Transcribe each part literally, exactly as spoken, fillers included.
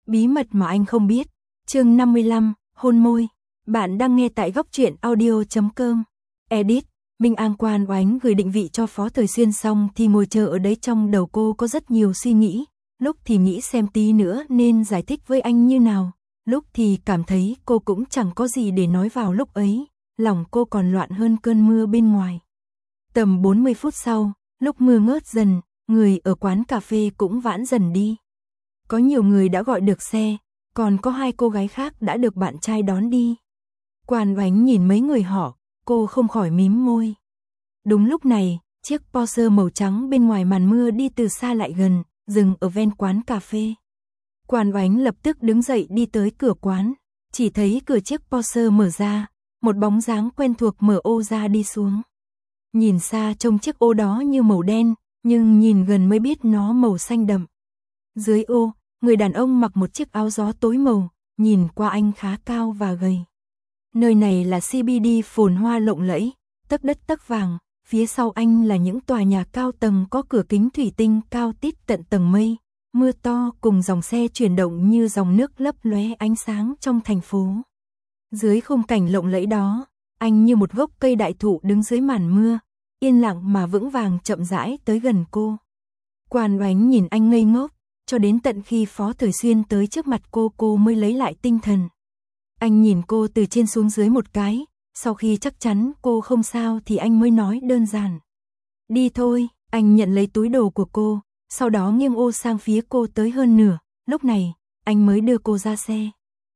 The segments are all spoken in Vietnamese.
Bí mật mà anh không biết. Chương năm mươi lăm, hôn môi. Bạn đang nghe tại góc truyện audio chấm com. Edit, Minh An Quan Oánh gửi định vị cho Phó Thời Xuyên xong thì ngồi chờ ở đấy, trong đầu cô có rất nhiều suy nghĩ. Lúc thì nghĩ xem tí nữa nên giải thích với anh như nào. Lúc thì cảm thấy cô cũng chẳng có gì để nói vào lúc ấy. Lòng cô còn loạn hơn cơn mưa bên ngoài. Tầm bốn mươi phút sau, lúc mưa ngớt dần, người ở quán cà phê cũng vãn dần đi. Có nhiều người đã gọi được xe, còn có hai cô gái khác đã được bạn trai đón đi. Quan Oánh nhìn mấy người họ, cô không khỏi mím môi. Đúng lúc này, chiếc Porsche màu trắng bên ngoài màn mưa đi từ xa lại gần, dừng ở ven quán cà phê. Quan Oánh lập tức đứng dậy đi tới cửa quán, chỉ thấy cửa chiếc Porsche mở ra, một bóng dáng quen thuộc mở ô ra đi xuống. Nhìn xa trông chiếc ô đó như màu đen, nhưng nhìn gần mới biết nó màu xanh đậm. Dưới ô, người đàn ông mặc một chiếc áo gió tối màu, nhìn qua anh khá cao và gầy. Nơi này là xê bê đê phồn hoa lộng lẫy, tấc đất tấc vàng, phía sau anh là những tòa nhà cao tầng có cửa kính thủy tinh cao tít tận tầng mây, mưa to cùng dòng xe chuyển động như dòng nước lấp lóe ánh sáng trong thành phố. Dưới khung cảnh lộng lẫy đó, anh như một gốc cây đại thụ đứng dưới màn mưa, yên lặng mà vững vàng chậm rãi tới gần cô. Quan Oánh nhìn anh ngây ngốc, cho đến tận khi Phó Thời Xuyên tới trước mặt cô cô mới lấy lại tinh thần. Anh nhìn cô từ trên xuống dưới một cái, sau khi chắc chắn cô không sao thì anh mới nói đơn giản. Đi thôi, anh nhận lấy túi đồ của cô, sau đó nghiêng ô sang phía cô tới hơn nửa, lúc này, anh mới đưa cô ra xe.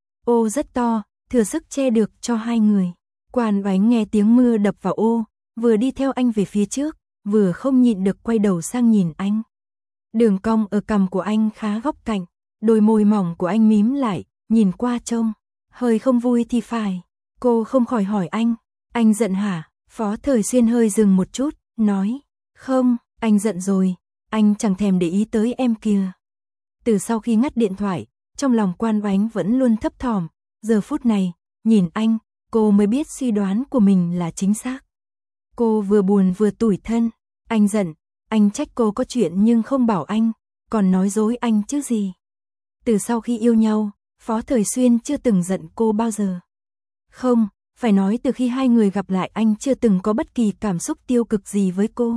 Ô rất to, thừa sức che được cho hai người. Quan Oánh nghe tiếng mưa đập vào ô, vừa đi theo anh về phía trước, vừa không nhịn được quay đầu sang nhìn anh. Đường cong ở cằm của anh khá góc cạnh, đôi môi mỏng của anh mím lại, nhìn qua trông hơi không vui thì phải. Cô không khỏi hỏi anh, anh giận hả? Phó Thời Xuyên hơi dừng một chút, nói, không, anh giận rồi, anh chẳng thèm để ý tới em kìa. Từ sau khi ngắt điện thoại, trong lòng Quan Oánh vẫn luôn thấp thỏm, giờ phút này, nhìn anh, cô mới biết suy đoán của mình là chính xác. Cô vừa buồn vừa tủi thân, anh giận, anh trách cô có chuyện nhưng không bảo anh, còn nói dối anh chứ gì. Từ sau khi yêu nhau, Phó Thời Xuyên chưa từng giận cô bao giờ. Không, phải nói từ khi hai người gặp lại anh chưa từng có bất kỳ cảm xúc tiêu cực gì với cô.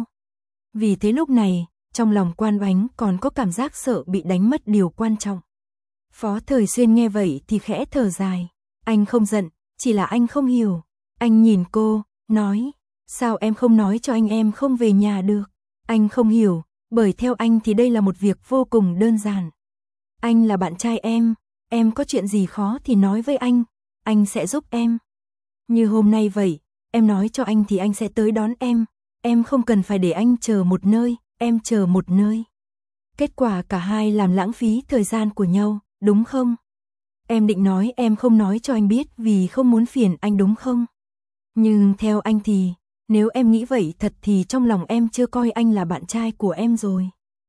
Vì thế lúc này, trong lòng Quan Oánh còn có cảm giác sợ bị đánh mất điều quan trọng. Phó Thời Xuyên nghe vậy thì khẽ thở dài. Anh không giận, chỉ là anh không hiểu. Anh nhìn cô, nói, sao em không nói cho anh em không về nhà được? Anh không hiểu, bởi theo anh thì đây là một việc vô cùng đơn giản. Anh là bạn trai em, em có chuyện gì khó thì nói với anh, anh sẽ giúp em. Như hôm nay vậy, em nói cho anh thì anh sẽ tới đón em, em không cần phải để anh chờ một nơi, em chờ một nơi. Kết quả cả hai làm lãng phí thời gian của nhau, đúng không? Em định nói em không nói cho anh biết vì không muốn phiền anh đúng không? Nhưng theo anh thì, nếu em nghĩ vậy thật thì trong lòng em chưa coi anh là bạn trai của em rồi.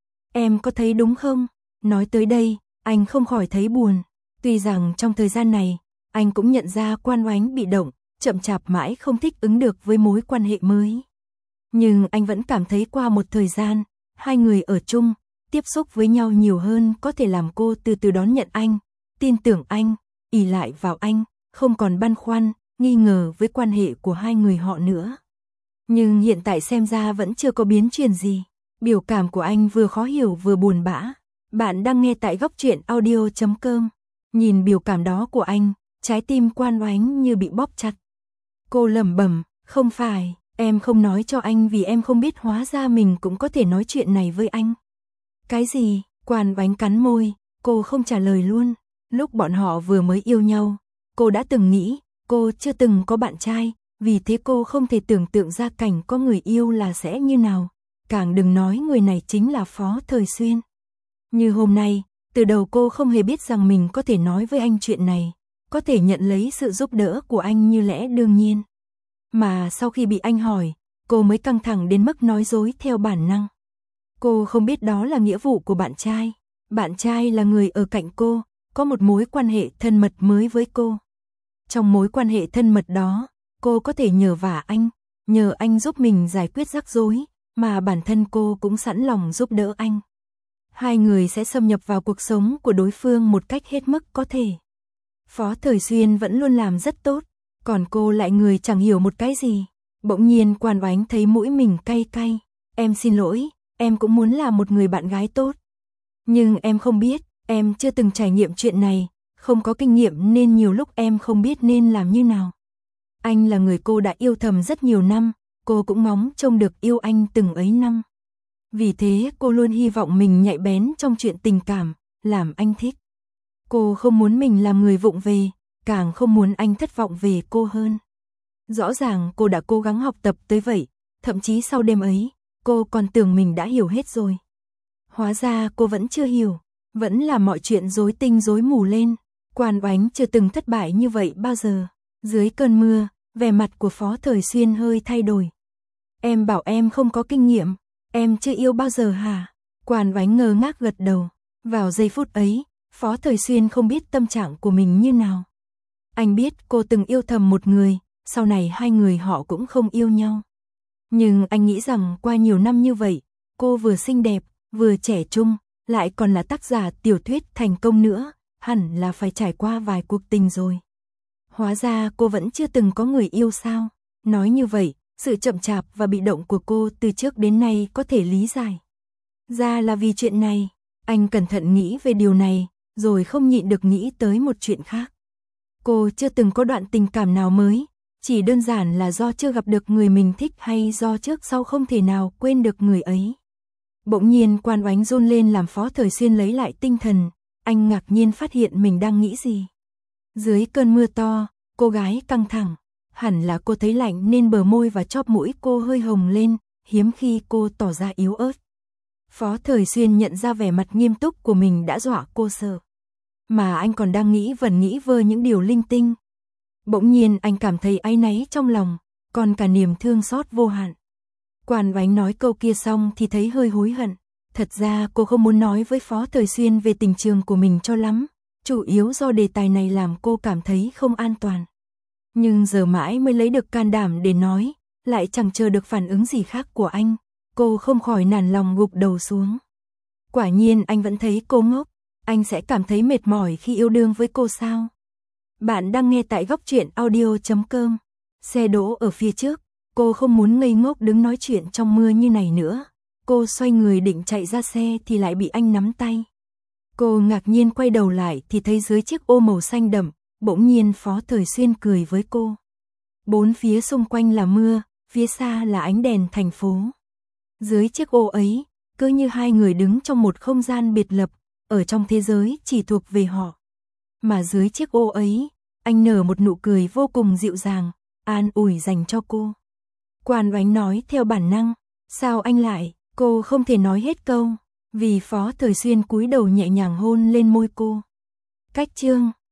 Em có thấy đúng không? Nói tới đây, anh không khỏi thấy buồn. Tuy rằng trong thời gian này, anh cũng nhận ra Quan Oánh bị động, chậm chạp mãi không thích ứng được với mối quan hệ mới. Nhưng anh vẫn cảm thấy qua một thời gian, hai người ở chung, tiếp xúc với nhau nhiều hơn có thể làm cô từ từ đón nhận anh, tin tưởng anh, ỷ lại vào anh, không còn băn khoăn, nghi ngờ với quan hệ của hai người họ nữa. Nhưng hiện tại xem ra vẫn chưa có biến chuyển gì. Biểu cảm của anh vừa khó hiểu vừa buồn bã. Bạn đang nghe tại góc truyện audio chấm com. Nhìn biểu cảm đó của anh, trái tim Quan Oánh như bị bóp chặt. Cô lẩm bẩm, không phải, em không nói cho anh vì em không biết hóa ra mình cũng có thể nói chuyện này với anh. Cái gì? Quan Oánh cắn môi, cô không trả lời luôn. Lúc bọn họ vừa mới yêu nhau, cô đã từng nghĩ, cô chưa từng có bạn trai, vì thế cô không thể tưởng tượng ra cảnh có người yêu là sẽ như nào. Càng đừng nói người này chính là Phó Thời Xuyên. Như hôm nay, từ đầu cô không hề biết rằng mình có thể nói với anh chuyện này, có thể nhận lấy sự giúp đỡ của anh như lẽ đương nhiên. Mà sau khi bị anh hỏi, cô mới căng thẳng đến mức nói dối theo bản năng. Cô không biết đó là nghĩa vụ của bạn trai. Bạn trai là người ở cạnh cô, có một mối quan hệ thân mật mới với cô. Trong mối quan hệ thân mật đó, cô có thể nhờ vả anh, nhờ anh giúp mình giải quyết rắc rối, mà bản thân cô cũng sẵn lòng giúp đỡ anh. hai người sẽ xâm nhập vào cuộc sống của đối phương một cách hết mức có thể. Phó Thời Xuyên vẫn luôn làm rất tốt, còn cô lại người chẳng hiểu một cái gì. Bỗng nhiên Quan Oánh thấy mũi mình cay cay. Em xin lỗi, em cũng muốn là một người bạn gái tốt. Nhưng em không biết, em chưa từng trải nghiệm chuyện này, không có kinh nghiệm nên nhiều lúc em không biết nên làm như nào. Anh là người cô đã yêu thầm rất nhiều năm, cô cũng ngóng trông được yêu anh từng ấy năm. Vì thế cô luôn hy vọng mình nhạy bén trong chuyện tình cảm, làm anh thích. Cô không muốn mình làm người vụng về, càng không muốn anh thất vọng về cô hơn. Rõ ràng cô đã cố gắng học tập tới vậy, thậm chí sau đêm ấy, cô còn tưởng mình đã hiểu hết rồi. Hóa ra cô vẫn chưa hiểu, vẫn là mọi chuyện rối tinh rối mù lên. Quan Oánh chưa từng thất bại như vậy bao giờ. Dưới cơn mưa, vẻ mặt của Phó Thời Xuyên hơi thay đổi. Em bảo em không có kinh nghiệm, em chưa yêu bao giờ hả? Quan Oánh ngơ ngác gật đầu. Vào giây phút ấy, Phó Thời Xuyên không biết tâm trạng của mình như nào. Anh biết cô từng yêu thầm một người, sau này hai người họ cũng không yêu nhau. Nhưng anh nghĩ rằng qua nhiều năm như vậy, cô vừa xinh đẹp, vừa trẻ trung, lại còn là tác giả tiểu thuyết thành công nữa, hẳn là phải trải qua vài cuộc tình rồi. Hóa ra cô vẫn chưa từng có người yêu sao? Nói như vậy, sự chậm chạp và bị động của cô từ trước đến nay có thể lý giải. Ra là vì chuyện này, anh cẩn thận nghĩ về điều này, rồi không nhịn được nghĩ tới một chuyện khác. Cô chưa từng có đoạn tình cảm nào mới, chỉ đơn giản là do chưa gặp được người mình thích hay do trước sau không thể nào quên được người ấy. Bỗng nhiên Quan Oánh run lên làm Phó Thời Xuyên lấy lại tinh thần, anh ngạc nhiên phát hiện mình đang nghĩ gì. Dưới cơn mưa to, cô gái căng thẳng, hẳn là cô thấy lạnh nên bờ môi và chóp mũi cô hơi hồng lên, hiếm khi cô tỏ ra yếu ớt. Phó Thời Xuyên nhận ra vẻ mặt nghiêm túc của mình đã dọa cô sợ. Mà anh còn đang nghĩ vẩn nghĩ vơ những điều linh tinh. Bỗng nhiên anh cảm thấy áy náy trong lòng, còn cả niềm thương xót vô hạn. Quan Oánh nói câu kia xong thì thấy hơi hối hận. Thật ra cô không muốn nói với Phó Thời Xuyên về tình trường của mình cho lắm, chủ yếu do đề tài này làm cô cảm thấy không an toàn. Nhưng giờ mãi mới lấy được can đảm để nói, lại chẳng chờ được phản ứng gì khác của anh, cô không khỏi nản lòng gục đầu xuống. Quả nhiên anh vẫn thấy cô ngốc, anh sẽ cảm thấy mệt mỏi khi yêu đương với cô sao? Bạn đang nghe tại góc truyện audio chấm com. Xe đỗ ở phía trước, cô không muốn ngây ngốc đứng nói chuyện trong mưa như này nữa. Cô xoay người định chạy ra xe thì lại bị anh nắm tay. Cô ngạc nhiên quay đầu lại thì thấy dưới chiếc ô màu xanh đậm, bỗng nhiên Phó Thời Xuyên cười với cô. Bốn phía xung quanh là mưa, phía xa là ánh đèn thành phố. Dưới chiếc ô ấy, cứ như hai người đứng trong một không gian biệt lập, ở trong thế giới chỉ thuộc về họ. Mà dưới chiếc ô ấy, anh nở một nụ cười vô cùng dịu dàng, an ủi dành cho cô. Quan Oánh nói theo bản năng, sao anh lại, cô không thể nói hết câu, vì Phó Thời Xuyên cúi đầu nhẹ nhàng hôn lên môi cô. Cách chương